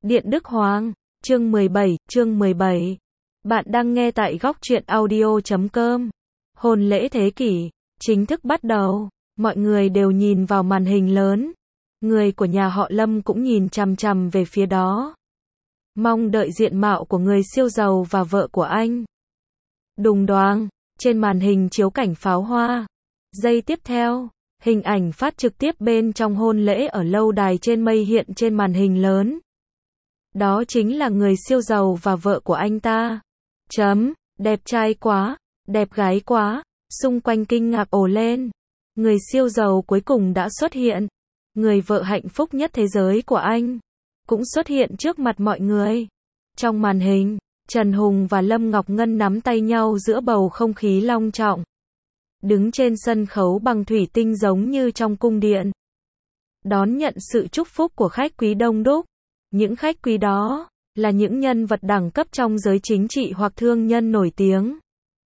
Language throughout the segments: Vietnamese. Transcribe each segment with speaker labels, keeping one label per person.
Speaker 1: Điện Đức Hoàng, chương 17. Bạn đang nghe tại góc truyện audio.com. Hôn lễ thế kỷ, chính thức bắt đầu. Mọi người đều nhìn vào màn hình lớn. Người của nhà họ Lâm cũng nhìn chằm chằm về phía đó. Mong đợi diện mạo của người siêu giàu và vợ của anh. Đùng đoàng, trên màn hình chiếu cảnh pháo hoa. Giây tiếp theo, hình ảnh phát trực tiếp bên trong hôn lễ ở lâu đài trên mây hiện trên màn hình lớn. Đó chính là người siêu giàu và vợ của anh ta. Đẹp trai quá, đẹp gái quá, xung quanh kinh ngạc ồ lên. Người siêu giàu cuối cùng đã xuất hiện. Người vợ hạnh phúc nhất thế giới của anh cũng xuất hiện trước mặt mọi người. Trong màn hình, Trần Hùng và Lâm Ngọc Ngân nắm tay nhau giữa bầu không khí long trọng. Đứng trên sân khấu bằng thủy tinh giống như trong cung điện. Đón nhận sự chúc phúc của khách quý đông đúc. Những khách quý đó là những nhân vật đẳng cấp trong giới chính trị hoặc thương nhân nổi tiếng.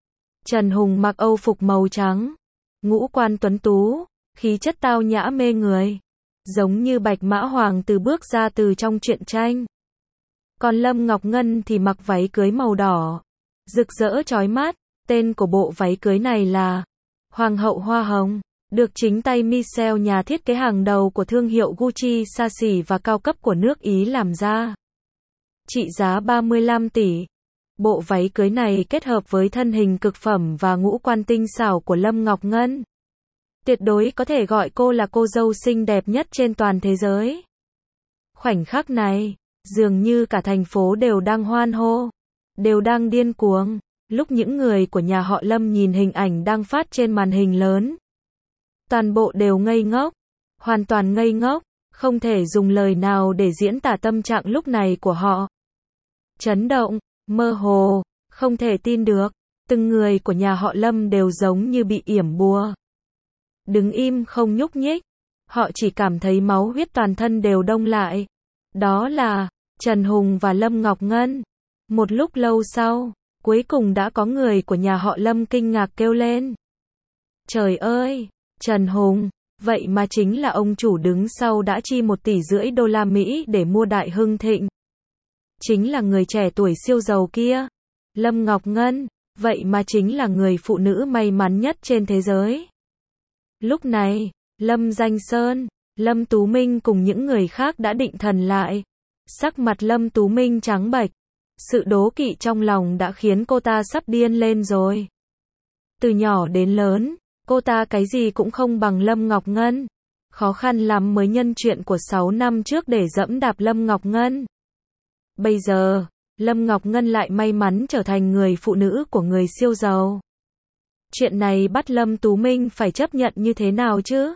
Speaker 1: Trần Hùng mặc âu phục màu trắng, ngũ quan tuấn tú, khí chất tao nhã mê người, giống như Bạch Mã Hoàng tử bước ra từ trong truyện tranh. Còn Lâm Ngọc Ngân thì mặc váy cưới màu đỏ, rực rỡ chói mắt. Tên của bộ váy cưới này là Hoàng hậu Hoa Hồng, được chính tay Michelle, nhà thiết kế hàng đầu của thương hiệu Gucci xa xỉ và cao cấp của nước Ý làm ra. Trị giá 35 tỷ. Bộ váy cưới này kết hợp với thân hình cực phẩm và ngũ quan tinh xảo của Lâm Ngọc Ngân. Tuyệt đối có thể gọi cô là cô dâu xinh đẹp nhất trên toàn thế giới. Khoảnh khắc này, dường như cả thành phố đều đang hoan hô, đều đang điên cuồng. Lúc những người của nhà họ Lâm nhìn hình ảnh đang phát trên màn hình lớn, toàn bộ đều ngây ngốc, hoàn toàn ngây ngốc, không thể dùng lời nào để diễn tả tâm trạng lúc này của họ. Chấn động, mơ hồ, không thể tin được, từng người của nhà họ Lâm đều giống như bị yểm bùa. Đứng im không nhúc nhích, họ chỉ cảm thấy máu huyết toàn thân đều đông lại. Đó là Trần Hùng và Lâm Ngọc Ngân. Một lúc lâu sau, cuối cùng đã có người của nhà họ Lâm kinh ngạc kêu lên. Trời ơi, Trần Hùng, vậy mà chính là ông chủ đứng sau đã chi 1,5 tỷ đô la Mỹ để mua Đại Hưng Thịnh. Chính là người trẻ tuổi siêu giàu kia. Lâm Ngọc Ngân, vậy mà chính là người phụ nữ may mắn nhất trên thế giới. Lúc này, Lâm Danh Sơn, Lâm Tú Minh cùng những người khác đã định thần lại. Sắc mặt Lâm Tú Minh trắng bệch. Sự đố kỵ trong lòng đã khiến cô ta sắp điên lên rồi. Từ nhỏ đến lớn, cô ta cái gì cũng không bằng Lâm Ngọc Ngân. Khó khăn lắm mới nhân chuyện của 6 năm trước để dẫm đạp Lâm Ngọc Ngân. Bây giờ, Lâm Ngọc Ngân lại may mắn trở thành người phụ nữ của người siêu giàu. Chuyện này bắt Lâm Tú Minh phải chấp nhận như thế nào chứ?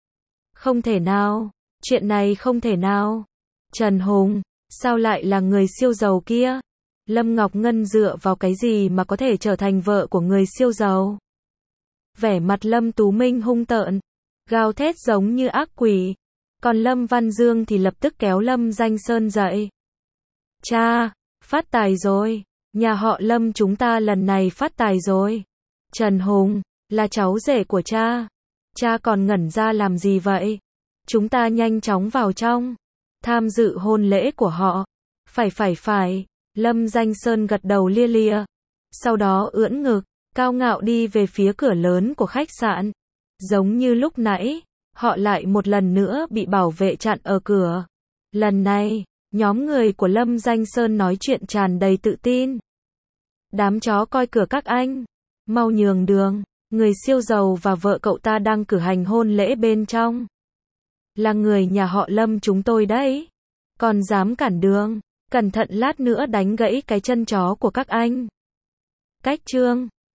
Speaker 1: Không thể nào, chuyện này không thể nào. Trần Hùng, sao lại là người siêu giàu kia? Lâm Ngọc Ngân dựa vào cái gì mà có thể trở thành vợ của người siêu giàu? Vẻ mặt Lâm Tú Minh hung tợn, gào thét giống như ác quỷ. Còn Lâm Văn Dương thì lập tức kéo Lâm Danh Sơn dậy. Cha, phát tài rồi. Nhà họ Lâm chúng ta lần này phát tài rồi. Trần Hùng, là cháu rể của cha. Cha còn ngẩn ra làm gì vậy? Chúng ta nhanh chóng vào trong, tham dự hôn lễ của họ. Phải. Lâm Danh Sơn gật đầu lia lịa. Sau đó ưỡn ngực, cao ngạo đi về phía cửa lớn của khách sạn. Giống như lúc nãy, họ lại một lần nữa bị bảo vệ chặn ở cửa. Lần này, nhóm người của Lâm Danh Sơn nói chuyện tràn đầy tự tin. Đám chó coi cửa các anh, mau nhường đường, người siêu giàu và vợ cậu ta đang cử hành hôn lễ bên trong. Là người nhà họ Lâm chúng tôi đấy. Còn dám cản đường, cẩn thận lát nữa đánh gãy cái chân chó của các anh. Cách chương